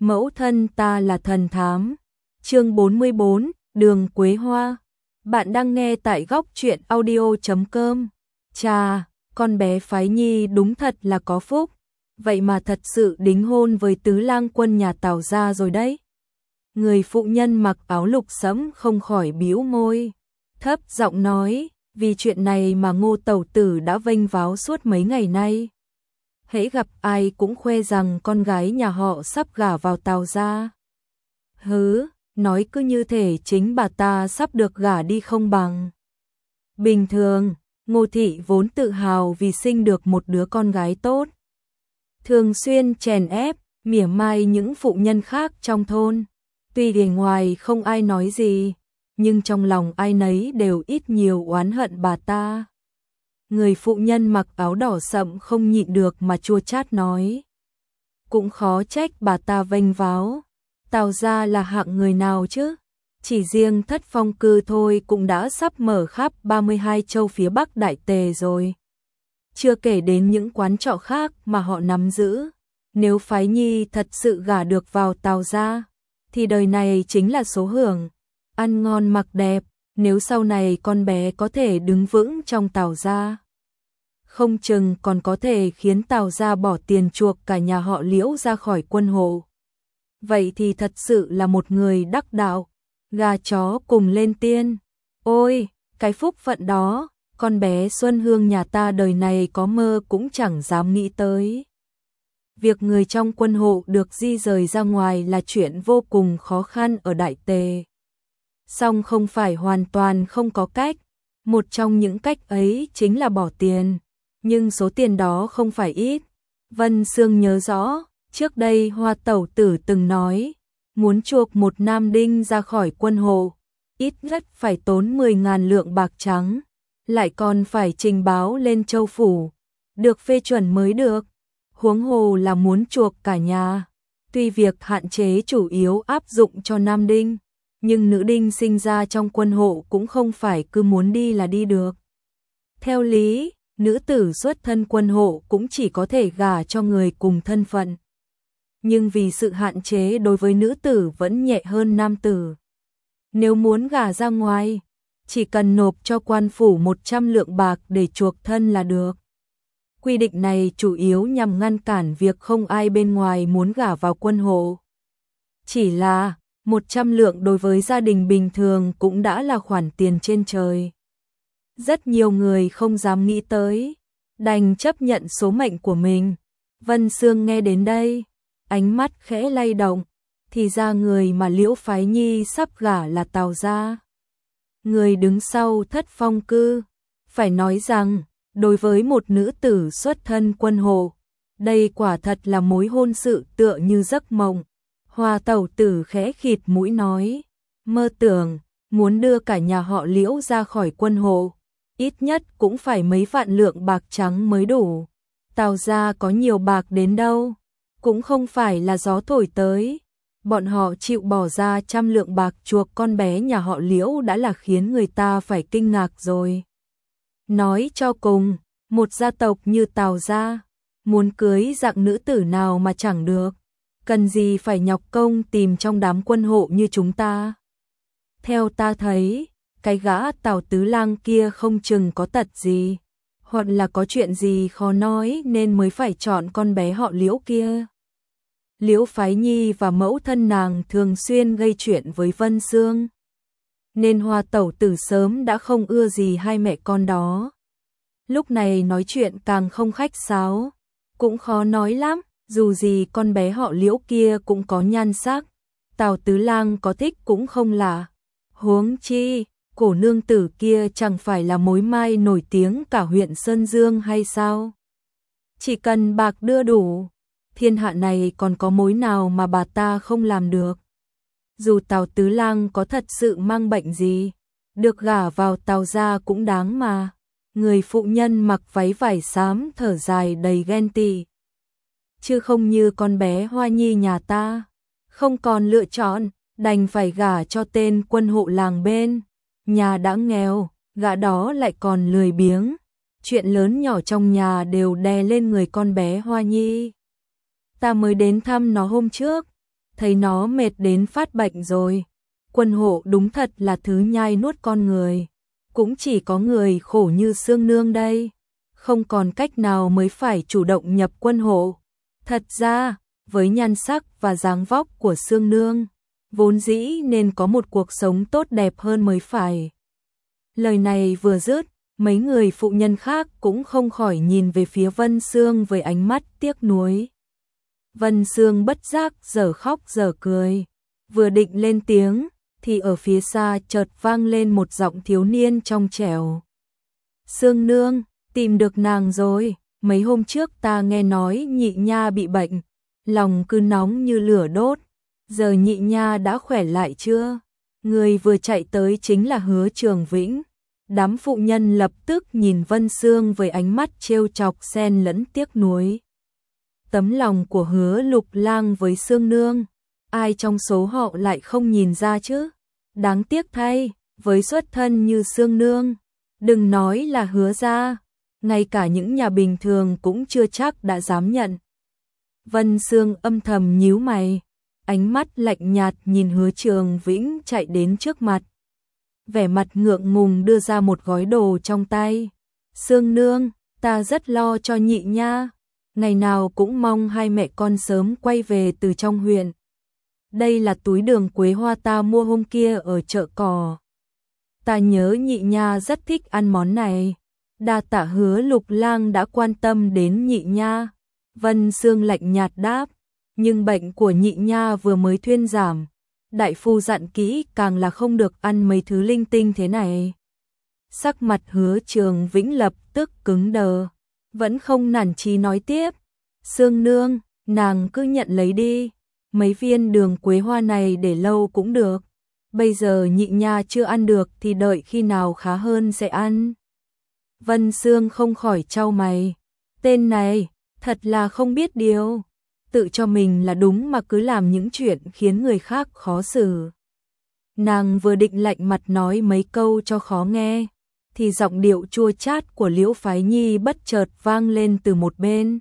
Mẫu thân ta là thần thám. Chương 44, Đường Quế Hoa. Bạn đang nghe tại góc truyện audio.com. Chà, con bé Phái Nhi đúng thật là có phúc. Vậy mà thật sự đính hôn với tứ lang quân nhà Tào gia rồi đấy. Người phụ nhân mặc áo lục sẫm không khỏi bĩu môi, thấp giọng nói, vì chuyện này mà Ngô tẩu tử đã vênh váo suốt mấy ngày nay. Hễ gặp ai cũng khoe rằng con gái nhà họ sắp gả vào Tào gia. Hứ, nói cứ như thể chính bà ta sắp được gả đi không bằng. Bình thường, Ngô thị vốn tự hào vì sinh được một đứa con gái tốt. Thường xuyên chèn ép, mỉa mai những phụ nhân khác trong thôn. Tuy bề ngoài không ai nói gì, nhưng trong lòng ai nấy đều ít nhiều oán hận bà ta. Người phụ nhân mặc áo đỏ sậm không nhịn được mà chua chát nói. Cũng khó trách bà ta vênh váo. Tào gia là hạng người nào chứ? Chỉ riêng Thất Phong cư thôi cũng đã sắp mở khắp 32 châu phía Bắc Đại Tề rồi. Chưa kể đến những quán trọ khác mà họ nắm giữ. Nếu Phái Nhi thật sự gả được vào Tào gia, thì đời này chính là số hưởng. Ăn ngon mặc đẹp, nếu sau này con bé có thể đứng vững trong Tào gia, không chừng còn có thể khiến Tào gia bỏ tiền chuộc cả nhà họ Liễu ra khỏi quân hộ. Vậy thì thật sự là một người đắc đạo, gà chó cùng lên tiên. Ôi, cái phúc phận đó, con bé Xuân Hương nhà ta đời này có mơ cũng chẳng dám nghĩ tới. Việc người trong quân hộ được di rời ra ngoài là chuyện vô cùng khó khăn ở Đại Tề. Song không phải hoàn toàn không có cách, một trong những cách ấy chính là bỏ tiền, nhưng số tiền đó không phải ít. Vân Sương nhớ rõ, trước đây Hoa tẩu tử từng nói, muốn chuộc một nam đinh ra khỏi quân hộ, ít nhất phải tốn 10.000 lượng bạc trắng, lại còn phải trình báo lên châu phủ, được phê chuẩn mới được. Huống hồ là muốn chuộc cả nhà. Tuy việc hạn chế chủ yếu áp dụng cho nam đinh, nhưng nữ đinh sinh ra trong quân hộ cũng không phải cứ muốn đi là đi được. Theo lý, nữ tử xuất thân quân hộ cũng chỉ có thể gả cho người cùng thân phận. Nhưng vì sự hạn chế đối với nữ tử vẫn nhẹ hơn nam tử. Nếu muốn gả ra ngoài, chỉ cần nộp cho quan phủ 100 lượng bạc để chuộc thân là được. Quy định này chủ yếu nhằm ngăn cản việc không ai bên ngoài muốn gả vào quân hộ. Chỉ là 100 lượng đối với gia đình bình thường cũng đã là khoản tiền trên trời. Rất nhiều người không dám nghĩ tới, đành chấp nhận số mệnh của mình. Vân Sương nghe đến đây, ánh mắt khẽ lay động, thì ra người mà Liễu Phái Nhi sắp gả là Tào gia. Người đứng sau Thất Phong cư, phải nói rằng, đối với một nữ tử xuất thân quân hộ, đây quả thật là mối hôn sự tựa như giấc mộng. Hoa tẩu tử khẽ khịt mũi nói, mơ tưởng, muốn đưa cả nhà họ Liễu ra khỏi quân hộ, ít nhất cũng phải mấy vạn lượng bạc trắng mới đủ. Tào gia có nhiều bạc đến đâu, cũng không phải là gió thổi tới. Bọn họ chịu bỏ ra 100 lượng bạc chuộc con bé nhà họ Liễu đã là khiến người ta phải kinh ngạc rồi. Nói cho cùng, một gia tộc như Tào gia, muốn cưới dạng nữ tử nào mà chẳng được, cần gì phải nhọc công tìm trong đám quân hộ như chúng ta. Theo ta thấy, cái gã Tào tứ lang kia không chừng có tật gì, hoặc là có chuyện gì khó nói nên mới phải chọn con bé họ Liễu kia. Liễu Phái Nhi và mẫu thân nàng thường xuyên gây chuyện với Vân Sương, nên Hoa tẩu tử sớm đã không ưa gì hai mẹ con đó. Lúc này nói chuyện càng không khách sáo, cũng khó nói lắm, dù gì con bé họ Liễu kia cũng có nhan sắc, Tào tứ lang có thích cũng không lạ. Huống chi, cổ nương tử kia chẳng phải là mối mai nổi tiếng cả huyện Sơn Dương hay sao? Chỉ cần bạc đưa đủ, thiên hạ này còn có mối nào mà bà ta không làm được. Dù Tào tứ lang có thật sự mang bệnh gì, được gả vào Tào gia cũng đáng mà. Người phụ nhân mặc váy vải xám thở dài đầy ghen tị. Chứ không như con bé Hoa Nhi nhà ta, không còn lựa chọn, đành phải gả cho tên quân hộ làng bên. Nhà đã nghèo, gã đó lại còn lười biếng. Chuyện lớn nhỏ trong nhà đều đè lên người con bé Hoa Nhi. Ta mới đến thăm nó hôm trước, thấy nó mệt đến phát bệnh rồi. Quân hộ đúng thật là thứ nhai nuốt con người. Cũng chỉ có người khổ như Sương Nương đây. Không còn cách nào mới phải chủ động nhập quân hộ. Thật ra, với nhan sắc và dáng vóc của Sương Nương, vốn dĩ nên có một cuộc sống tốt đẹp hơn mới phải. Lời này vừa dứt, mấy người phụ nhân khác cũng không khỏi nhìn về phía Vân Sương với ánh mắt tiếc nuối. Vân Sương bất giác dở khóc dở cười, vừa định lên tiếng, thì ở phía xa chợt vang lên một giọng thiếu niên trong trẻo. Sương Nương, tìm được nàng rồi, mấy hôm trước ta nghe nói nhị nha bị bệnh, lòng cứ nóng như lửa đốt, giờ nhị nha đã khỏe lại chưa? Người vừa chạy tới chính là Hứa Trường Vĩnh. Đám phụ nhân lập tức nhìn Vân Sương với ánh mắt trêu chọc xen lẫn tiếc nuối. Tấm lòng của Hứa Lục Lang với Sương Nương, ai trong số họ lại không nhìn ra chứ? Đáng tiếc thay, với xuất thân như Sương Nương, đừng nói là Hứa gia, ngay cả những nhà bình thường cũng chưa chắc đã dám nhận. Vân Sương âm thầm nhíu mày, ánh mắt lạnh nhạt nhìn Hứa Trường Vĩnh chạy đến trước mặt. Vẻ mặt ngượng ngùng đưa ra một gói đồ trong tay. Sương Nương, ta rất lo cho nhị nha, ngày nào cũng mong hai mẹ con sớm quay về từ trong huyện. Đây là túi đường quế hoa ta mua hôm kia ở chợ cỏ. Ta nhớ nhị nha rất thích ăn món này. Đa tạ Hứa Lục Lang đã quan tâm đến nhị nha. Vân Sương lạnh nhạt đáp, nhưng bệnh của nhị nha vừa mới thuyên giảm. Đại phu dặn kỹ càng là không được ăn mấy thứ linh tinh thế này. Sắc mặt Hứa Trường Vĩnh lập tức cứng đờ, vẫn không nản chí nói tiếp. Sương Nương, nàng cứ nhận lấy đi, mấy viên đường quế hoa này để lâu cũng được. Bây giờ nhị nha chưa ăn được thì đợi khi nào khá hơn sẽ ăn. Vân Sương không khỏi chau mày, tên này, thật là không biết điều. Tự cho mình là đúng mà cứ làm những chuyện khiến người khác khó xử. Nàng vừa định lạnh mặt nói mấy câu cho khó nghe, thì giọng điệu chua chát của Liễu Phái Nhi bất chợt vang lên từ một bên.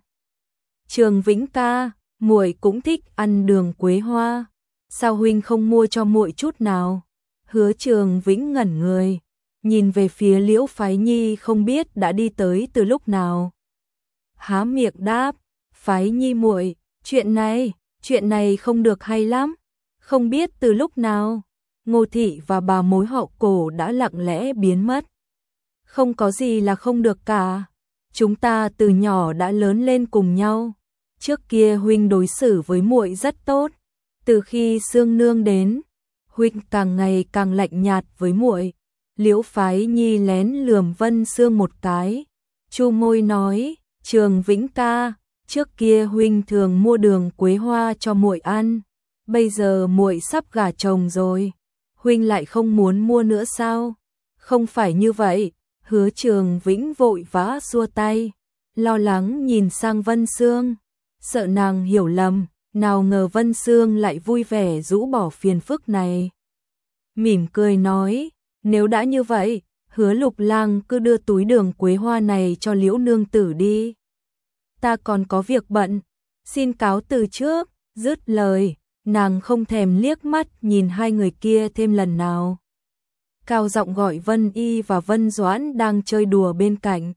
Trường Vĩnh ca, muội cũng thích ăn đường quế hoa, sao huynh không mua cho muội chút nào? Hứa Trường Vĩnh ngẩn người, nhìn về phía Liễu Phái Nhi không biết đã đi tới từ lúc nào. Há miệng đáp, Phái Nhi muội, chuyện này không được hay lắm, không biết từ lúc nào, Ngô thị và bà mối họ Cổ đã lặng lẽ biến mất. Không có gì là không được cả, chúng ta từ nhỏ đã lớn lên cùng nhau, trước kia huynh đối xử với muội rất tốt, từ khi Sương Nương đến, huynh càng ngày càng lạnh nhạt với muội. Liễu Phái Nhi lén lườm Vân Sương một cái, chu môi nói, Trường Vĩnh ca, trước kia huynh thường mua đường quế hoa cho muội ăn, bây giờ muội sắp gả chồng rồi, huynh lại không muốn mua nữa sao? Không phải như vậy. Hứa Trường Vĩnh vội vã xua tay, lo lắng nhìn sang Vân Sương, sợ nàng hiểu lầm, nào ngờ Vân Sương lại vui vẻ rũ bỏ phiền phức này. Mỉm cười nói, nếu đã như vậy, Hứa Lục Lang cứ đưa túi đường quế hoa này cho Liễu nương tử đi. Ta còn có việc bận, xin cáo từ trước. Dứt lời, nàng không thèm liếc mắt nhìn hai người kia thêm lần nào. Cao giọng gọi Vân Y và Vân Doãn đang chơi đùa bên cạnh,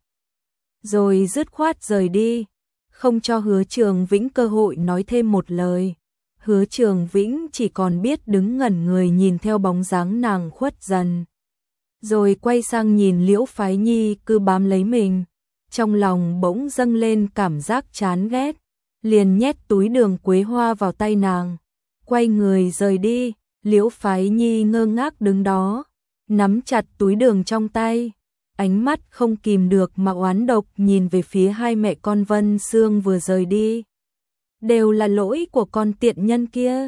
rồi dứt khoát rời đi, không cho Hứa Trường Vĩnh cơ hội nói thêm một lời. Hứa Trường Vĩnh chỉ còn biết đứng ngẩn người nhìn theo bóng dáng nàng khuất dần, rồi quay sang nhìn Liễu Phái Nhi cứ bám lấy mình, trong lòng bỗng dâng lên cảm giác chán ghét, liền nhét túi đường quế hoa vào tay nàng, quay người rời đi. Liễu Phái Nhi ngơ ngác đứng đó, nắm chặt túi đường trong tay, ánh mắt không kìm được mà oán độc nhìn về phía hai mẹ con Vân Sương vừa rời đi. Đều là lỗi của con tiện nhân kia,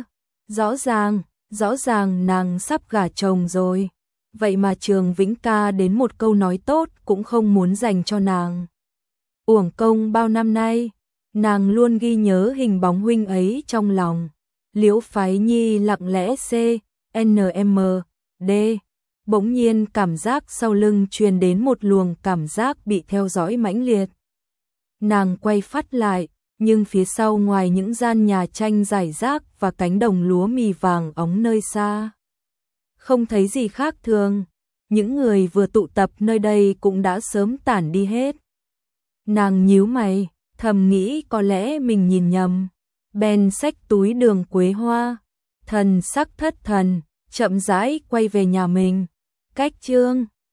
rõ ràng nàng sắp gả chồng rồi, vậy mà Trường Vĩnh ca đến một câu nói tốt cũng không muốn dành cho nàng. Uổng công bao năm nay, nàng luôn ghi nhớ hình bóng huynh ấy trong lòng. Liễu Phái Nhi lặng lẽ CNMD, bỗng nhiên cảm giác sau lưng truyền đến một luồng cảm giác bị theo dõi mãnh liệt. Nàng quay phát lại, nhưng phía sau ngoài những gian nhà tranh rải rác và cánh đồng lúa mì vàng óng nơi xa, không thấy gì khác thường, những người vừa tụ tập nơi đây cũng đã sớm tản đi hết. Nàng nhíu mày, thầm nghĩ có lẽ mình nhìn nhầm, bèn xách túi đường quế hoa, thần sắc thất thần, chậm rãi quay về nhà mình. Cách chương